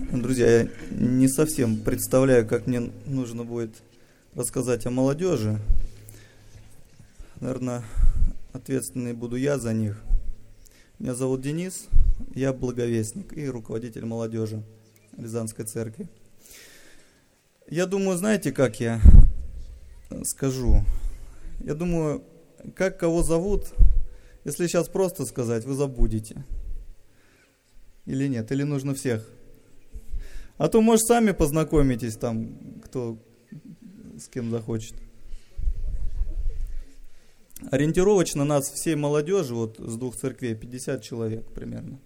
Друзья, я не совсем представляю, как мне нужно будет рассказать о молодежи. Наверное, ответственный буду я за них. Меня зовут Денис, я благовестник и руководитель молодежи Рязанской церкви. Я думаю, знаете, как я скажу? Я думаю, как кого зовут, если сейчас просто сказать, вы забудете. Или нет, или нужно всех. А то, может, сами познакомитесь там, кто с кем захочет. Ориентировочно нас всей молодежи, вот с 2 церквей, 50 человек примерно.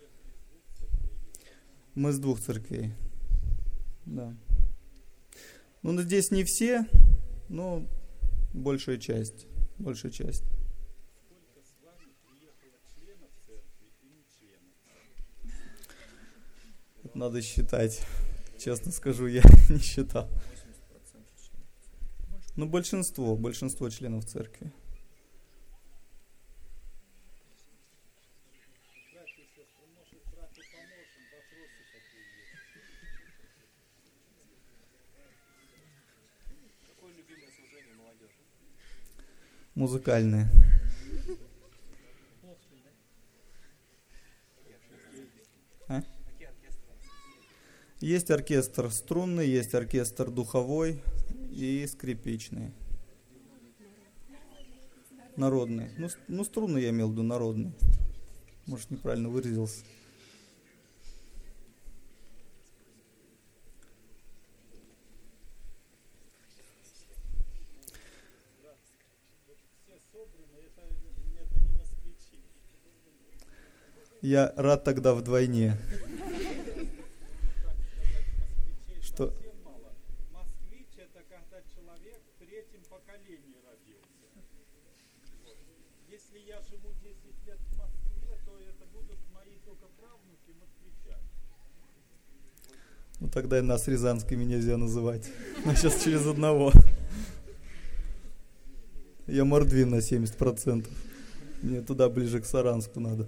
Мы с 2 церквей. Да. Ну, здесь не все, но большая часть. Большая часть. Это надо считать. Честно скажу, я не считал. Ну, большинство членов церкви. Музыкальные. А? Есть оркестр струнный, есть оркестр духовой и скрипичный. Народный. Ну, струнный я имел в виду, народный. Может, неправильно выразился. Я рад тогда вдвойне. Что? Москвич — это когда человек в 3-м поколении родился. Если я живу 10 лет в Москве, то это будут мои только правнуки москвичами. Ну тогда и нас рязанскими нельзя называть. А сейчас через одного. Я мордвин на 70%. Мне туда ближе к Саранску надо.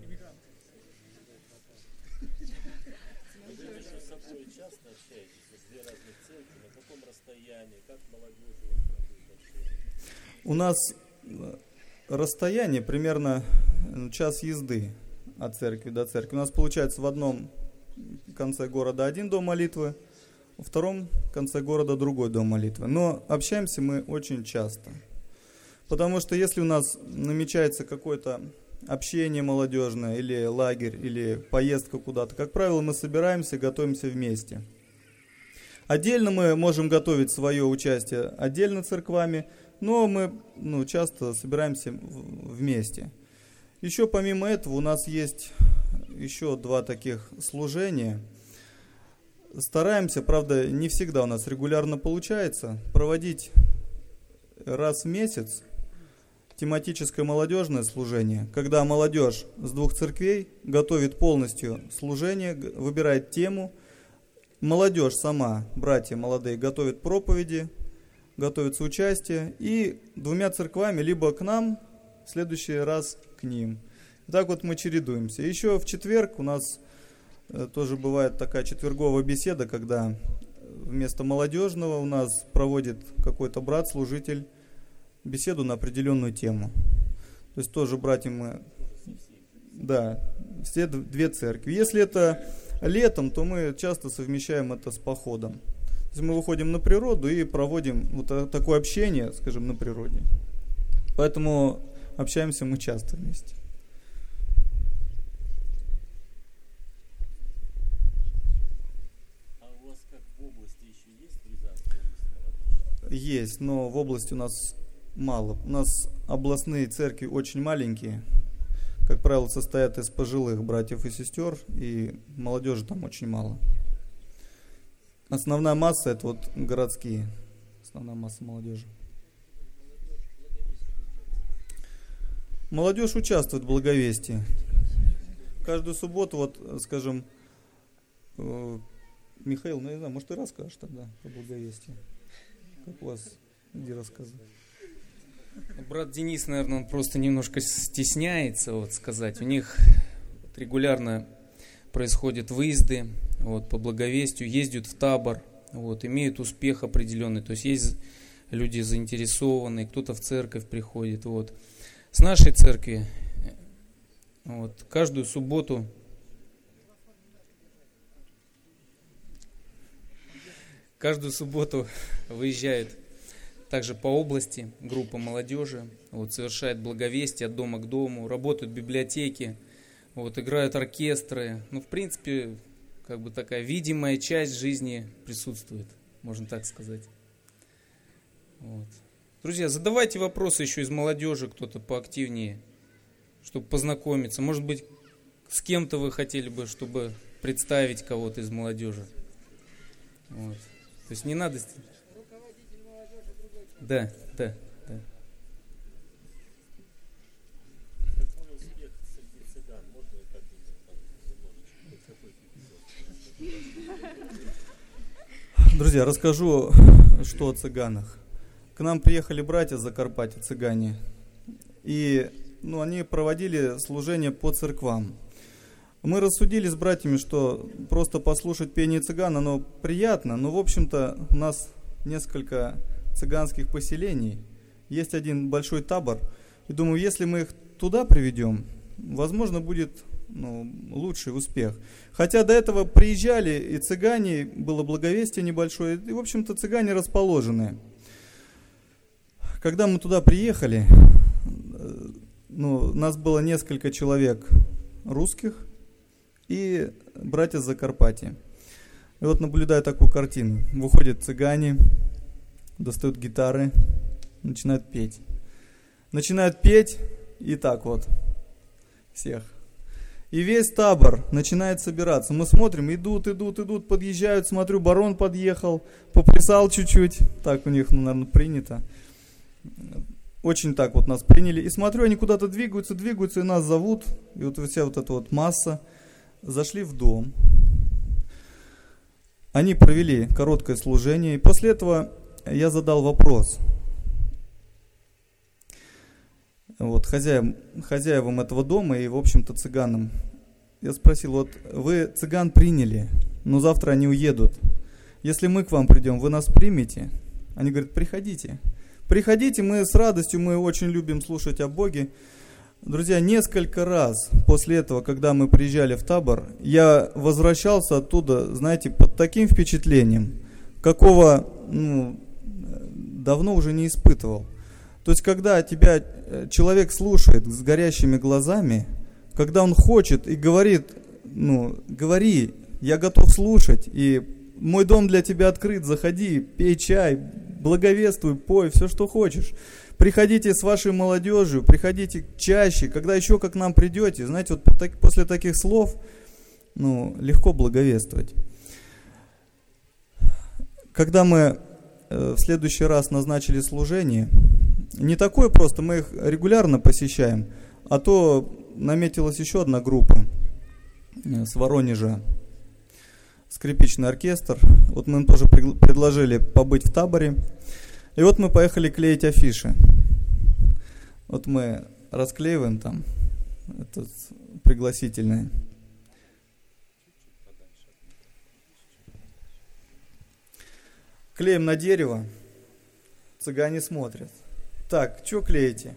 У нас расстояние примерно час езды от церкви до церкви. У нас получается в одном конце города один дом молитвы, во втором конце города другой дом молитвы. Но общаемся мы очень часто. Потому что если у нас намечается какое-то общение молодежное, или лагерь, или поездка куда-то, как правило, мы собираемся, готовимся вместе. Отдельно мы можем готовить свое участие отдельно церквами, но мы часто собираемся вместе. Еще помимо этого у нас есть еще 2 таких служения. Стараемся, правда, не всегда у нас регулярно получается, проводить раз в месяц тематическое молодежное служение, когда молодежь с 2 церквей готовит полностью служение, выбирает тему. Молодежь сама, братья молодые, готовят проповеди, готовится участие, и 2 церквами либо к нам, в следующий раз к ним. И так вот мы чередуемся. Еще в четверг у нас тоже бывает такая четверговая беседа, когда вместо молодежного у нас проводит какой-то брат, служитель, беседу на определенную тему. То есть тоже братья мы, да, все 2 церкви. Если это летом, то мы часто совмещаем это с походом. То есть мы выходим на природу и проводим вот такое общение, скажем, на природе. Поэтому общаемся мы часто вместе. А у вас как в области еще есть в Рязанской области молодежь? Есть, но в области у нас мало. У нас областные церкви очень маленькие. Как правило, состоят из пожилых братьев и сестер, и молодежи там очень мало. Основная масса — это вот городские, основная масса молодежи. Молодежь участвует в благовестии. Каждую субботу, вот, скажем, Михаил, ну, я не знаю, может, ты расскажешь тогда о благовестии? Как у вас, где рассказывать? Брат Денис, наверное, он просто немножко стесняется сказать. У них регулярно происходят выезды вот, по благовестию, ездят в табор, вот, имеют успех определенный. То есть люди заинтересованные, кто-то в церковь приходит. Вот. С нашей церкви вот, каждую субботу выезжает также по области группа молодежи, вот, совершает благовестие от дома к дому, работают библиотеки, вот, играют оркестры. Ну, в принципе, как бы такая видимая часть жизни присутствует, можно так сказать. Вот. Друзья, задавайте вопросы еще из молодежи, кто-то поактивнее, чтобы познакомиться. Может быть, с кем-то вы хотели бы, чтобы представить кого-то из молодежи. Вот. То есть не надо... Да. Какой успех среди цыган? Можно как-нибудь там немножечко? Друзья, расскажу, что о цыганах. К нам приехали братья с Закарпатья, цыгане, и они проводили служение по церквам. Мы рассудили с братьями, что просто послушать пение цыган, оно приятно, но, в общем-то, у нас несколько цыганских поселений, есть один большой табор, и думаю, если мы их туда приведем, возможно, будет лучший успех. Хотя до этого приезжали и цыгане, было благовестие небольшое, и, в общем-то, цыгане расположены. Когда мы туда приехали, нас было несколько человек русских и братья с Закарпатья. И вот наблюдаю такую картину. Выходят цыгане, достают гитары, начинают петь. И так вот всех. И весь табор начинает собираться. Мы смотрим, идут, подъезжают. Смотрю, барон подъехал, поплясал чуть-чуть. Так у них, наверное, принято. Очень так вот нас приняли. И смотрю, они куда-то двигаются, и нас зовут. И вот вся вот эта вот масса. Зашли в дом. Они провели короткое служение. И после этого я задал вопрос хозяевам этого дома и, в общем-то, цыганам. Я спросил, вот вы цыган приняли, но завтра они уедут. Если мы к вам придем, вы нас примете? Они говорят, приходите. Приходите, мы с радостью, мы очень любим слушать о Боге. Друзья, несколько раз после этого, когда мы приезжали в табор, я возвращался оттуда, знаете, под таким впечатлением, какого давно уже не испытывал. То есть, когда тебя человек слушает с горящими глазами, когда он хочет и говорит, говори, я готов слушать, и мой дом для тебя открыт, заходи, пей чай, благовествуй, пой, все, что хочешь. Приходите с вашей молодежью, приходите чаще, когда еще как к нам придете. Знаете, вот после таких слов, легко благовествовать. Когда мы в следующий раз назначили служение, не такое просто, мы их регулярно посещаем, а то наметилась еще одна группа с Воронежа, скрипичный оркестр. Вот мы им тоже предложили побыть в таборе. И вот мы поехали клеить афиши. Вот мы расклеиваем там этот пригласительный. Клеим на дерево. Цыгане смотрят. Так, что клеите?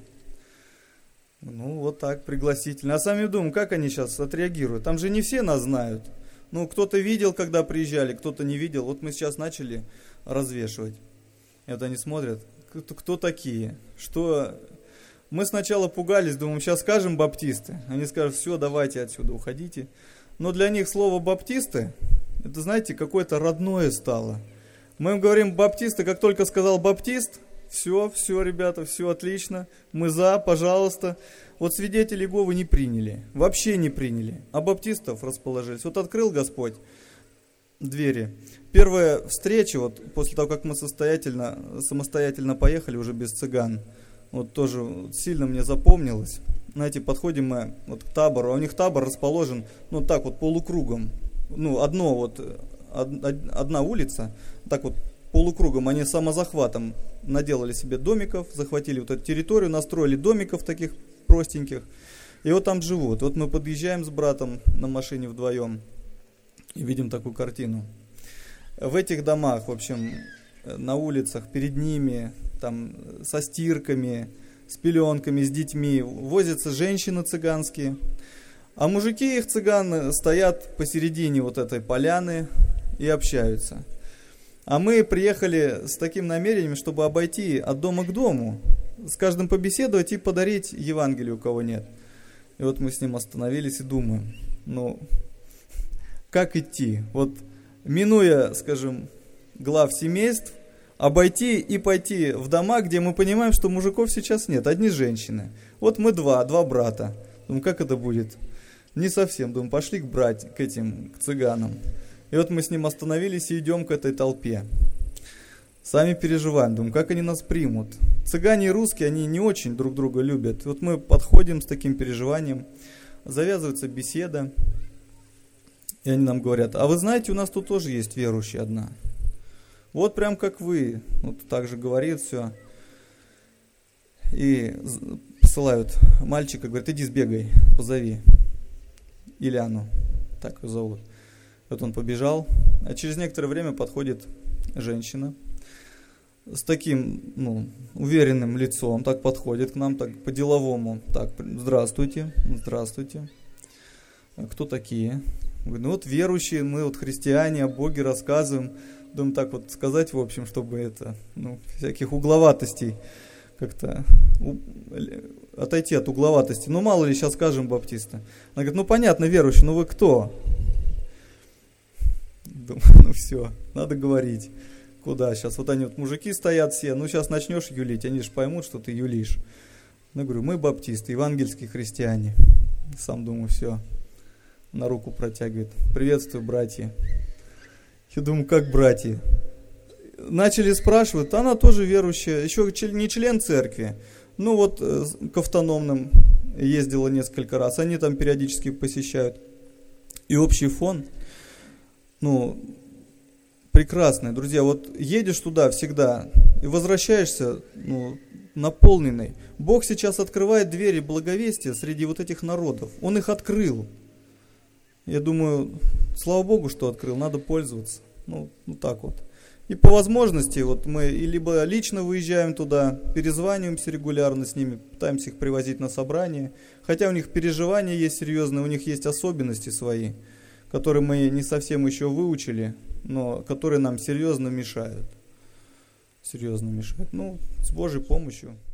Вот так, пригласительно. А сами думаем, как они сейчас отреагируют. Там же не все нас знают. Кто-то видел, когда приезжали, кто-то не видел. Вот мы сейчас начали развешивать. И вот они смотрят, кто такие, что... Мы сначала пугались, думаем, сейчас скажем баптисты. Они скажут, все, давайте отсюда, уходите. Но для них слово баптисты, это, знаете, какое-то родное стало. Мы им говорим баптисты, как только сказал баптист, все, ребята, все отлично, мы за, пожалуйста. Вот свидетелей Иеговы не приняли, вообще не приняли, а баптистов расположились. Вот открыл Господь двери. Первая встреча, вот после того, как мы самостоятельно поехали уже без цыган, вот тоже сильно мне запомнилось. Знаете, подходим мы вот к табору, а у них табор расположен, так вот полукругом. Одна улица, так вот полукругом, они самозахватом наделали себе домиков, захватили вот эту территорию, настроили домиков таких простеньких. И вот там живут. Вот мы подъезжаем с братом на машине вдвоем и видим такую картину. В этих домах, в общем, на улицах, перед ними, там, со стирками, с пеленками, с детьми, возятся женщины цыганские. А мужики их, цыган, стоят посередине вот этой поляны и общаются. А мы приехали с таким намерением, чтобы обойти от дома к дому, с каждым побеседовать и подарить Евангелие, у кого нет. И вот мы с ним остановились и думаем, как идти? Вот минуя, скажем, глав семейств, обойти и пойти в дома, где мы понимаем, что мужиков сейчас нет, одни женщины. Вот мы два брата. Думаю, как это будет? Не совсем. Думаю, пошли к этим цыганам. И вот мы с ним остановились и идем к этой толпе. Сами переживаем, думаем, как они нас примут. Цыгане и русские, они не очень друг друга любят. Вот мы подходим с таким переживанием, завязывается беседа, и они нам говорят, а вы знаете, у нас тут тоже есть верующая одна. Вот прям как вы. Вот так же говорит все. И посылают мальчика, говорят, иди сбегай, позови Ильяну, так ее зовут. Вот он побежал, а через некоторое время подходит женщина с таким, уверенным лицом, так подходит к нам, так по-деловому. Так, здравствуйте. Кто такие? Говорит, вот верующие, мы вот христиане, о Боге рассказываем. Думаю, так вот сказать, в общем, чтобы это, всяких угловатостей как-то отойти от угловатости. Мало ли сейчас скажем баптисты. Она говорит, понятно, верующий, вы кто? Думаю, все, надо говорить. Куда сейчас? Вот они мужики стоят все, сейчас начнешь юлить, они же поймут, что ты юлишь. Я говорю, мы баптисты, евангельские христиане. Сам думаю, все, на руку протягивает. Приветствую, братья. Я думаю, как братья? Начали спрашивать, она тоже верующая, еще не член церкви. К автономным ездила несколько раз, они там периодически посещают. И общий фон, прекрасный. Друзья, едешь туда всегда и возвращаешься, наполненный. Бог сейчас открывает двери благовестия среди этих народов. Он их открыл. Я думаю, слава Богу, что открыл, надо пользоваться. Так вот. И по возможности мы либо лично выезжаем туда, перезваниваемся регулярно с ними, пытаемся их привозить на собрания. Хотя у них переживания есть серьезные, у них есть особенности свои, которые мы не совсем еще выучили, но которые нам серьезно мешают. С Божьей помощью.